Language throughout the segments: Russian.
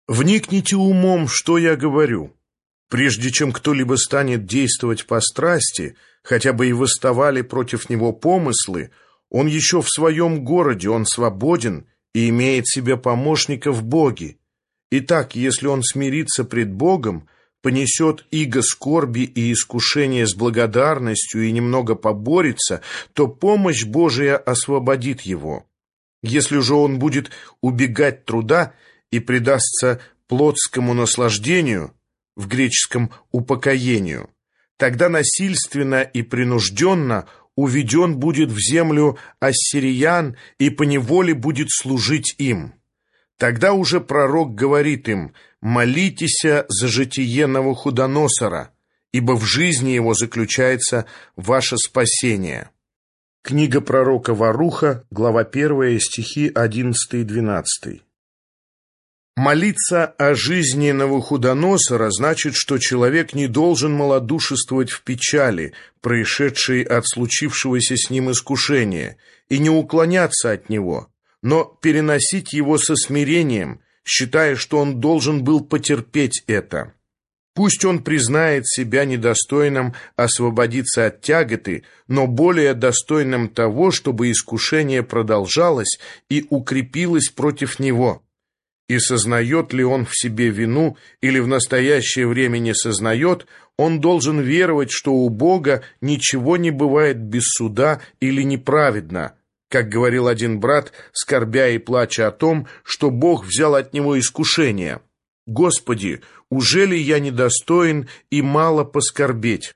Вникните умом, что я говорю. Прежде чем кто-либо станет действовать по страсти, хотя бы и восставали против него помыслы, он еще в своем городе, он свободен и имеет себе помощника в Боге. Итак, если он смирится пред Богом, понесет иго скорби и искушение с благодарностью и немного поборется, то помощь Божия освободит его. Если же он будет убегать труда и предастся плотскому наслаждению, в греческом упокоению, тогда насильственно и принужденно уведен будет в землю ассириян и поневоле будет служить им. Тогда уже пророк говорит им: «Молитесь за житие Навуходоносора, ибо в жизни его заключается ваше спасение». Книга пророка Варуха, глава 1, стихи 11 и 12. Молиться о жизни Навуходоносора значит, что человек не должен малодушествовать в печали, происшедшей от случившегося с ним искушения, и не уклоняться от него, но переносить его со смирением, считая, что он должен был потерпеть это. Пусть он признает себя недостойным освободиться от тяготы, но более достойным того, чтобы искушение продолжалось и укрепилось против него. И сознает ли он в себе вину или в настоящее время не сознает, он должен веровать, что у Бога ничего не бывает без суда или неправедно, как говорил один брат, скорбя и плача о том, что Бог взял от него искушение. «Господи, ужели я недостоин и мало поскорбеть?»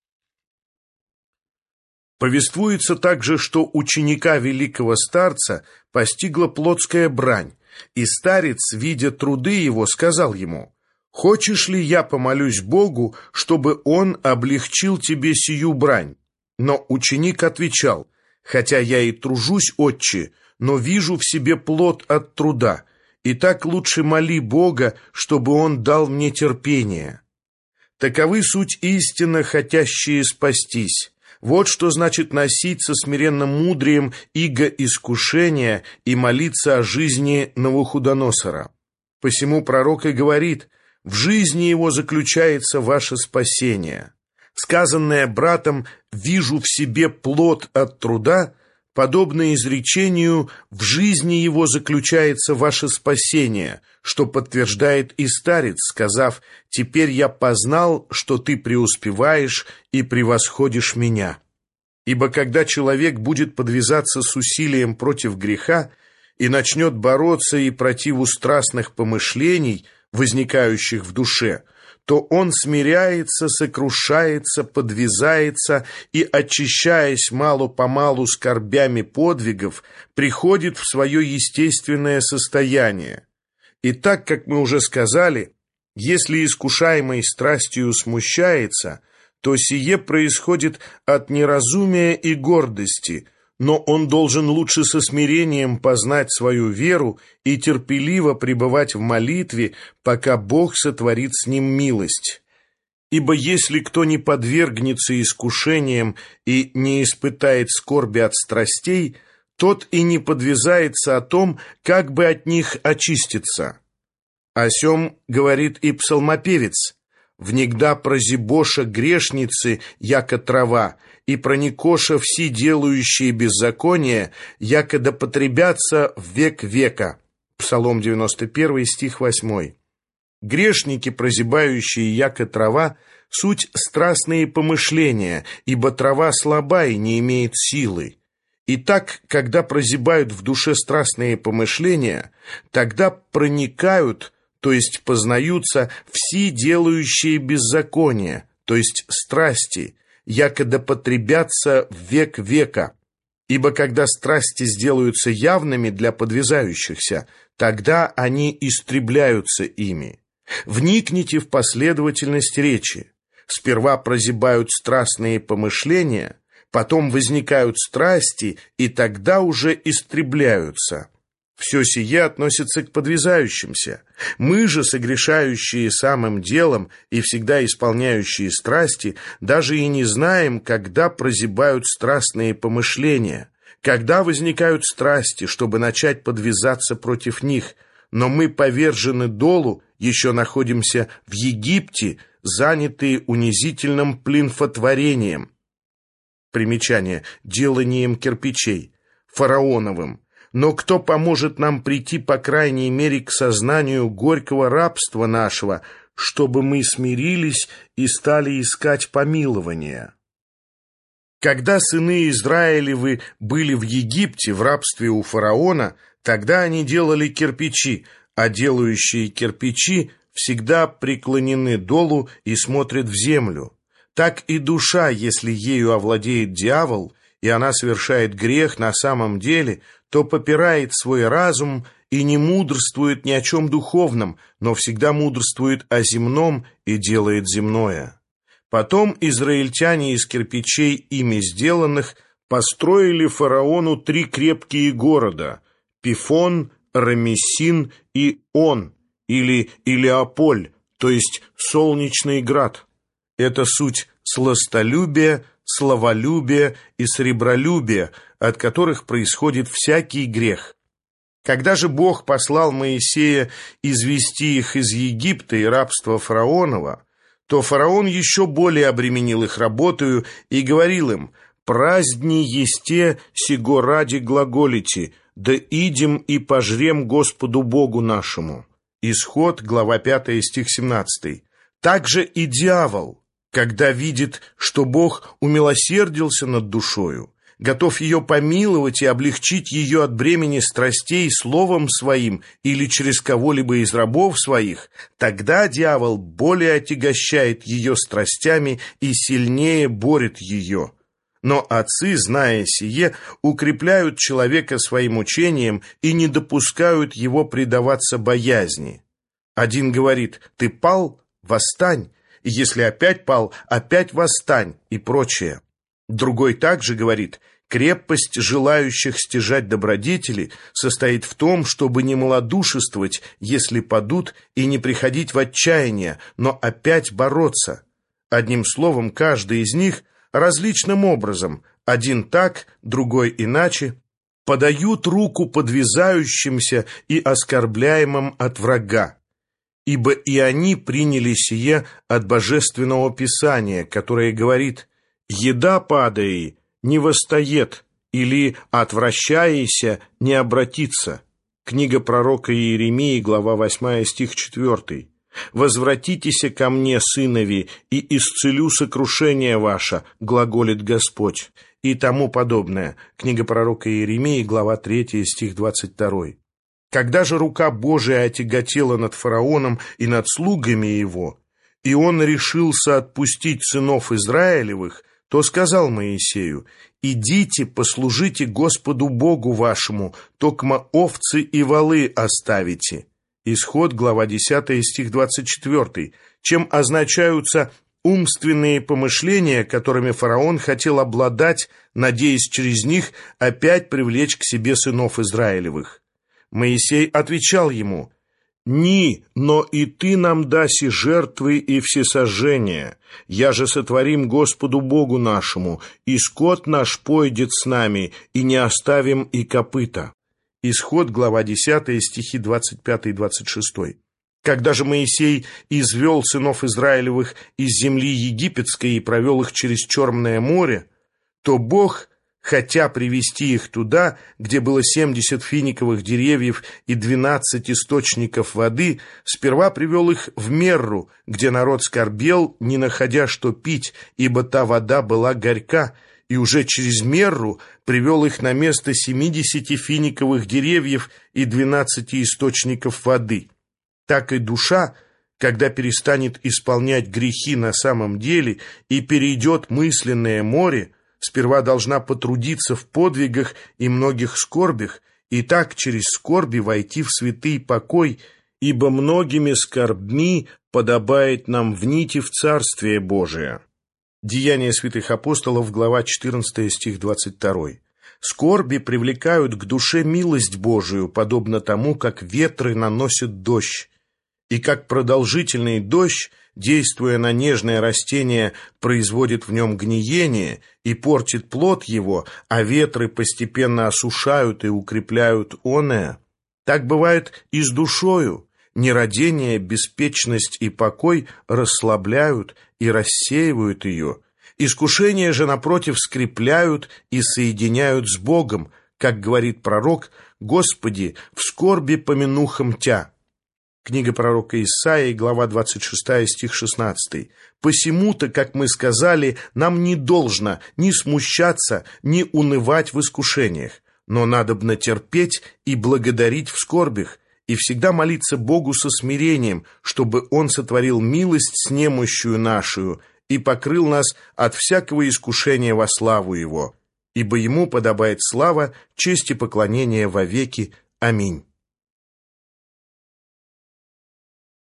Повествуется также, что ученика великого старца постигла плотская брань, и старец, видя труды его, сказал ему: «Хочешь ли я помолюсь Богу, чтобы он облегчил тебе сию брань?» Но ученик отвечал: «Хотя я и тружусь, отче, но вижу в себе плод от труда, и так лучше моли Бога, чтобы он дал мне терпение». Таковы суть истинно хотящие спастись. Вот что значит носить со смиренным мудрием иго искушения и молиться о жизни Навуходоносора. Посему пророк и говорит: «В жизни его заключается ваше спасение». Сказанное братом «вижу в себе плод от труда» подобно изречению «в жизни его заключается ваше спасение», что подтверждает и старец, сказав: «Теперь я познал, что ты преуспеваешь и превосходишь меня». Ибо когда человек будет подвязаться с усилием против греха и начнет бороться и противу страстных помышлений, возникающих в душе, то он смиряется, сокрушается, подвязается и, очищаясь мало-помалу скорбями подвигов, приходит в свое естественное состояние. И так, как мы уже сказали, если искушаемый страстью смущается, то сие происходит от неразумия и гордости, но он должен лучше со смирением познать свою веру и терпеливо пребывать в молитве, пока Бог сотворит с ним милость. Ибо если кто не подвергнется искушениям и не испытает скорби от страстей, тот и не подвязается о том, как бы от них очиститься. О сем говорит и псалмопевец: «Внегда прозибоша грешницы, яко трава, и проникоша все делающие беззаконие, яко да потребятся в век века». Псалом 91, стих 8. Грешники, прозибающие яко трава, суть страстные помышления, ибо трава слаба и не имеет силы. Итак, когда прозибают в душе страстные помышления, тогда проникают, то есть познаются, все делающие беззаконие, то есть страсти, яко да потребятся в век века. Ибо когда страсти сделаются явными для подвязающихся, тогда они истребляются ими. Вникните в последовательность речи. Сперва прозибают страстные помышления, потом возникают страсти, и тогда уже истребляются. Все сие относится к подвязающимся. Мы же, согрешающие самым делом и всегда исполняющие страсти, даже и не знаем, когда прозибают страстные помышления, когда возникают страсти, чтобы начать подвязаться против них, но мы повержены долу, еще находимся в Египте, занятые унизительным плинфотворением». Примечание. Деланием кирпичей. Фараоновым. Но кто поможет нам прийти, по крайней мере, к сознанию горького рабства нашего, чтобы мы смирились и стали искать помилования? Когда сыны Израилевы были в Египте, в рабстве у фараона, тогда они делали кирпичи, а делающие кирпичи всегда преклонены долу и смотрят в землю. Так и душа, если ею овладеет дьявол, и она совершает грех на самом деле, то попирает свой разум и не мудрствует ни о чем духовном, но всегда мудрствует о земном и делает земное. Потом израильтяне из кирпичей, ими сделанных, построили фараону 3 крепкие города – Пифон, Рамессин и Он, или Илеополь, то есть Солнечный град. Это суть сластолюбия, славолюбия и сребролюбия, от которых происходит всякий грех. Когда же Бог послал Моисея извести их из Египта и рабства фараонова, то фараон еще более обременил их работою и говорил им: «Праздни есте сего ради глаголите, да идем и пожрем Господу Богу нашему». Исход, глава 5, стих 17. Также и дьявол, когда видит, что Бог умилосердился над душою, готов ее помиловать и облегчить ее от бремени страстей словом своим или через кого-либо из рабов своих, тогда дьявол более отягощает ее страстями и сильнее борет ее. Но отцы, зная сие, укрепляют человека своим учением и не допускают его предаваться боязни. Один говорит: «Ты пал? Восстань! И если опять пал, опять восстань!» и прочее. Другой также говорит: «Крепость желающих стяжать добродетели состоит в том, чтобы не малодушествовать, если падут, и не приходить в отчаяние, но опять бороться». Одним словом, каждый из них различным образом, один так, другой иначе, подают руку подвязающимся и оскорбляемым от врага. Ибо и они приняли сие от Божественного Писания, которое говорит: «Еда падаи не восстает», или «отвращаяся не обратится». Книга пророка Иеремии, глава 8, стих 4. «Возвратитесь ко мне, сынови, и исцелю сокрушение ваше, глаголит Господь», и тому подобное. Книга пророка Иеремии, глава 3, стих 22. Когда же рука Божия отяготела над фараоном и над слугами его, и он решился отпустить сынов Израилевых, то сказал Моисею: «Идите, послужите Господу Богу вашему, токмо овцы и волы оставите». Исход, глава 10, стих 24, чем означаются умственные помышления, которыми фараон хотел обладать, надеясь через них опять привлечь к себе сынов Израилевых. Моисей отвечал ему: «Ни, но и ты нам даси жертвы и всесожжения. Я же сотворим Господу Богу нашему, и скот наш пойдет с нами, и не оставим и копыта». Исход, глава 10, стихи 25 и 26. Когда же Моисей извел сынов Израилевых из земли египетской и провел их через Черное море, то Бог, хотя привести их туда, где было 70 финиковых деревьев и 12 источников воды, сперва привел их в Мерру, где народ скорбел, не находя что пить, ибо та вода была горька, и уже через Мерру привел их на место 70 финиковых деревьев и 12 источников воды. Так и душа, когда перестанет исполнять грехи на самом деле и перейдет мысленное море, сперва должна потрудиться в подвигах и многих скорбях, и так через скорби войти в святый покой, ибо многими скорбьми подобает нам внить в Царствие Божие. Деяния святых апостолов, глава 14, стих 22. Скорби привлекают к душе милость Божию, подобно тому, как ветры наносят дождь. И как продолжительный дождь, действуя на нежное растение, производит в нем гниение и портит плод его, а ветры постепенно осушают и укрепляют оное, Так бывает и с душою. Нерадение, беспечность и покой расслабляют и рассеивают ее. Искушения же, напротив, скрепляют и соединяют с Богом, как говорит пророк: «Господи, в скорби помянухам Тя». Книга пророка Исаии, глава 26, стих 16. «Посему-то, как мы сказали, нам не должно ни смущаться, ни унывать в искушениях, но надобно терпеть и благодарить в скорбях, и всегда молиться Богу со смирением, чтобы Он сотворил милость с немощью нашу и покрыл нас от всякого искушения во славу Его. Ибо Ему подобает слава, честь и поклонение вовеки. Аминь».